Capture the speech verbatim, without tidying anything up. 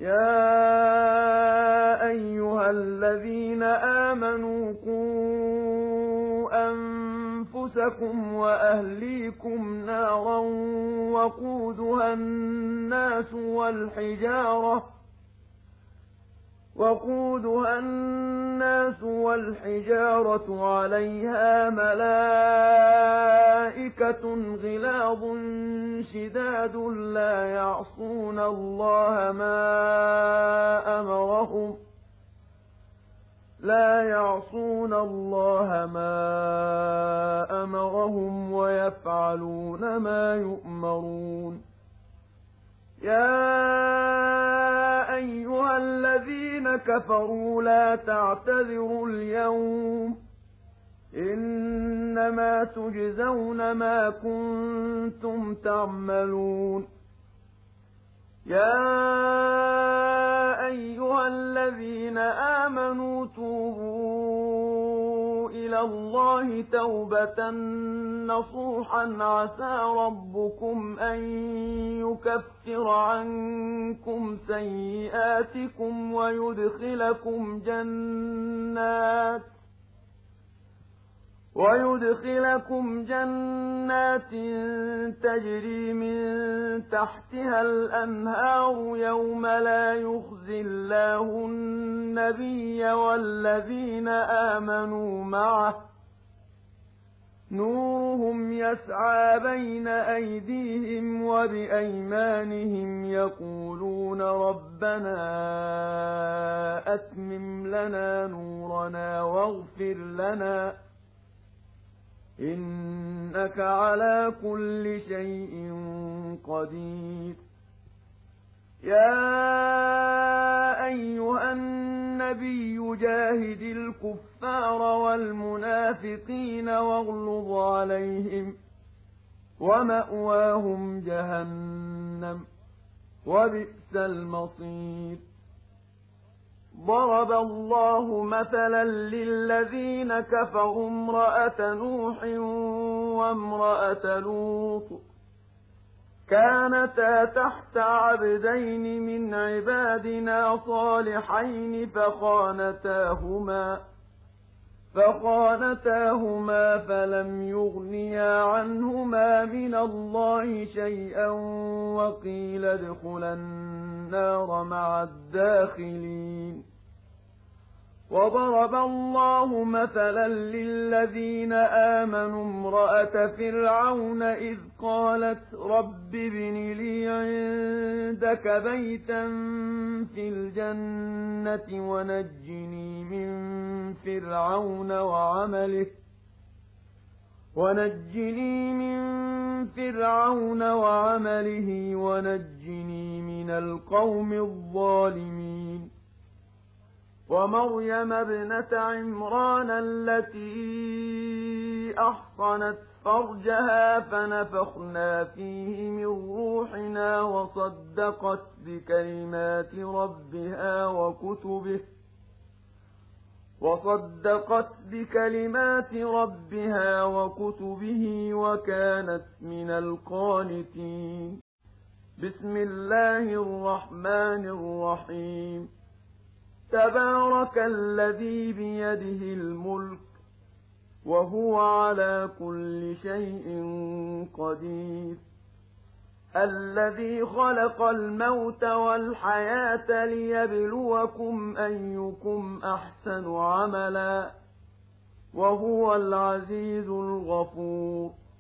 يَا أَيُّهَا الَّذِينَ آمَنُوا قُوا أَنفُسَكُمْ وَأَهْلِيكُمْ نَارًا وَقُودُهَا النَّاسُ وَالْحِجَارَةُ وَقُودُهَا النَّاسُ وَالْحِجَارَةُ عَلَيْهَا مَلَائِكَةٌ غِلَاظٌ شِدَادٌ لَّا يَعْصُونَ اللَّهَ مَا أَمَرَهُمْ لا يعصون الله ما أمرهم ويفعلون ما يؤمرون يَا أَيُّهَا الَّذِينَ كَفَرُوا لَا تَعْتَذِرُوا الْيَوْمَ ۖ إِنَّمَا تُجْزَوْنَ مَا كُنتُمْ تَعْمَلُونَ يَا أَيُّهَا الَّذِينَ آمَنُوا تُوبُوا إِلَى اللَّهِ تَوْبَةً نَّصُوحًا عَسَىٰ رَبُّكُمْ أَن يُكَفِّرَ عَنكُمْ سَيِّئَاتِكُمْ وَيُدْخِلَكُمْ جَنَّاتٍ وَيُدْخِلَكُمْ جَنَّاتٍ تَجْرِي مِن تَحْتِهَا الْأَنْهَارُ يَوْمَ لَا يُخْزِي اللَّهُ النَّبِيَّ وَالَّذِينَ آمَنُوا مَعَهُ ۖ نُورُهُمْ يَسْعَىٰ بَيْنَ أَيْدِيهِمْ وَبِأَيْمَانِهِمْ يَقُولُونَ رَبَّنَا أَتْمِمْ لَنَا نُورَنَا وَاغْفِرْ لَنَا إِنَّكَ عَلَىٰ كُلِّ شَيْءٍ قَدِيرٌ يَا أَيُّهَا النَّبِيُّ جَاهِدِ الْكُفَّارَ وَالْمُنَافِقِينَ وَاغْلُظْ عَلَيْهِمْ ۚ وَمَأْوَاهُمْ جَهَنَّمُ ۖ وَبِئْسَ الْمَصِيرُ ضَرَبَ اللَّهُ مَثَلًا لِّلَّذِينَ كَفَرُوا امْرَأَتَ نُوحٍ وَامْرَأَتَ لُوطٍ ۖ كَانَتَا تَحْتَ عَبْدَيْنِ مِنْ عِبَادِنَا صَالِحَيْنِ فَخَانَتَاهُمَا فَخَانَتَاهُمَا فَلَمْ يُغْنِيَا عَنْهُمَا مِنَ اللَّهِ شَيْئًا وَقِيلَ ادْخُلَا النَّارَ مَعَ الدَّاخِلِينَ وَضَرَبَ اللَّهُ مَثَلًا لِّلَّذِينَ آمَنُوا امْرَأَتَ فِرْعَوْنَ إِذْ قَالَتْ رَبِّ ابْنِ لِي عِندَكَ بَيْتًا فِي الْجَنَّةِ وَنَجِّنِي مِن فِرْعَوْنَ وَعَمَلِهِ ونجني من فرعون وعمله ونجني من القوم الظالمين ومريم ابنة عمران التي أحصنت فرجها فنفخنا فيه من روحنا وصدقت بكلمات ربها وكتبه وصدقت بكلمات ربها وكتبه وكانت من القانتين بسم الله الرحمن الرحيم تبارك الذي بيده الملك وهو على كل شيء قدير الذي خلق الموت والحياة ليبلوكم أيكم أحسن عملا وهو العزيز الغفور